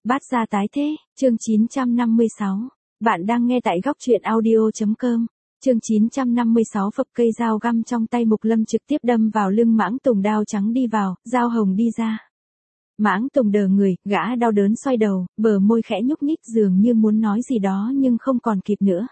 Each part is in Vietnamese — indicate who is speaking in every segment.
Speaker 1: Bát gia tái thế, chương 956. Bạn đang nghe tại góc truyện audio.com. Chương 956 phập cây dao găm trong tay Mục Lâm trực tiếp đâm vào lưng Mãng Tùng, đao trắng đi vào, dao hồng đi ra. Mãng Tùng đờ người, gã đau đớn xoay đầu, bờ môi khẽ nhúc nhích dường như muốn nói gì đó nhưng không còn kịp nữa.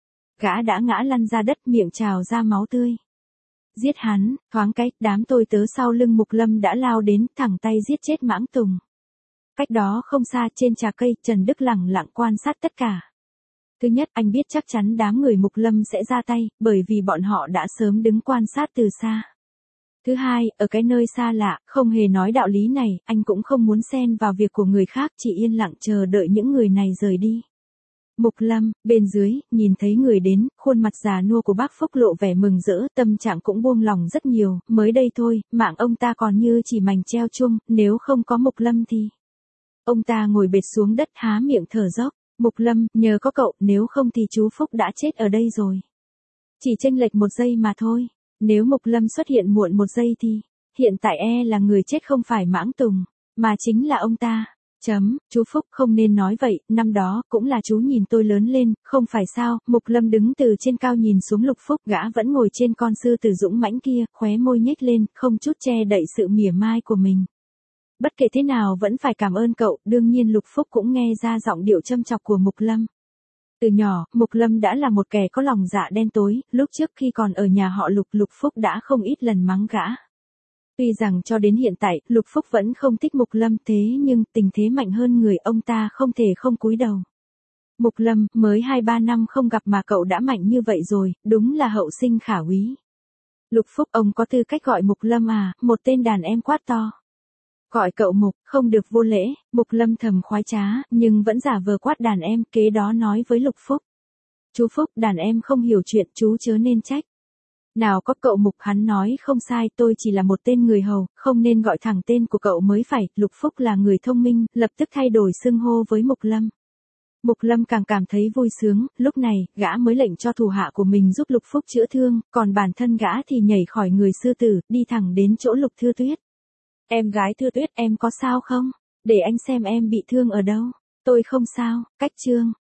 Speaker 1: Gã đã ngã lăn ra đất, miệng trào ra máu tươi. Giết hắn, thoáng cái, đám tôi tớ sau lưng Mục Lâm đã lao đến, thẳng tay giết chết Mãng Tùng. Cách đó không xa trên trà cây, Trần Đức lẳng lặng quan sát tất cả. Thứ nhất, anh biết chắc chắn đám người Mục Lâm sẽ ra tay, bởi vì bọn họ đã sớm đứng quan sát từ xa. Thứ hai, ở cái nơi xa lạ, không hề nói đạo lý này, anh cũng không muốn xen vào việc của người khác, chỉ yên lặng chờ đợi những người này rời đi. Mục Lâm, bên dưới, nhìn thấy người đến, khuôn mặt già nua của bác Phúc lộ vẻ mừng rỡ, tâm trạng cũng buông lòng rất nhiều, mới đây thôi, mạng ông ta còn như chỉ mảnh treo chuông, nếu không có Mục Lâm thì... Ông ta ngồi bệt xuống đất há miệng thở dốc. Mục Lâm, nhờ có cậu, nếu không thì chú Phúc đã chết ở đây rồi. Chỉ chênh lệch 1 giây mà thôi. Nếu Mục Lâm xuất hiện muộn 1 giây thì, hiện tại là người chết không phải Mãng Tùng, mà chính là ông ta. Chú Phúc không nên nói vậy, năm đó cũng là chú nhìn tôi lớn lên, không phải sao? Mục Lâm đứng từ trên cao nhìn xuống Lục Phúc, gã vẫn ngồi trên con sư tử dũng mãnh kia, khóe môi nhếch lên, không chút che đậy sự mỉa mai của mình. Bất kể thế nào vẫn phải cảm ơn cậu, đương nhiên Lục Phúc cũng nghe ra giọng điệu châm chọc của Mục Lâm. Từ nhỏ, Mục Lâm đã là một kẻ có lòng dạ đen tối, lúc trước khi còn ở nhà họ Lục, Lục Phúc đã không ít lần mắng gã. Tuy rằng cho đến hiện tại, Lục Phúc vẫn không thích Mục Lâm, thế nhưng tình thế mạnh hơn người, ông ta không thể không cúi đầu. Mục Lâm, mới 2-3 năm không gặp mà cậu đã mạnh như vậy rồi, đúng là hậu sinh khả úy. Lục Phúc, ông có tư cách gọi Mục Lâm à? Một tên đàn em quát to. Gọi cậu Mục, không được vô lễ. Mục Lâm thầm khoái trá, nhưng vẫn giả vờ quát đàn em, kế đó nói với Lục Phúc. Chú Phúc, đàn em không hiểu chuyện, chú chớ nên trách. Nào có cậu Mục, hắn nói không sai, tôi chỉ là một tên người hầu, không nên gọi thẳng tên của cậu mới phải. Lục Phúc là người thông minh, lập tức thay đổi xưng hô với Mục Lâm. Mục Lâm càng cảm thấy vui sướng, lúc này, gã mới lệnh cho thủ hạ của mình giúp Lục Phúc chữa thương, còn bản thân gã thì nhảy khỏi người sư tử, đi thẳng đến chỗ Lục Thư Tuyết. Em gái Thư Tuyết, em có sao không? Để anh xem em bị thương ở đâu. Tôi không sao, cách chương.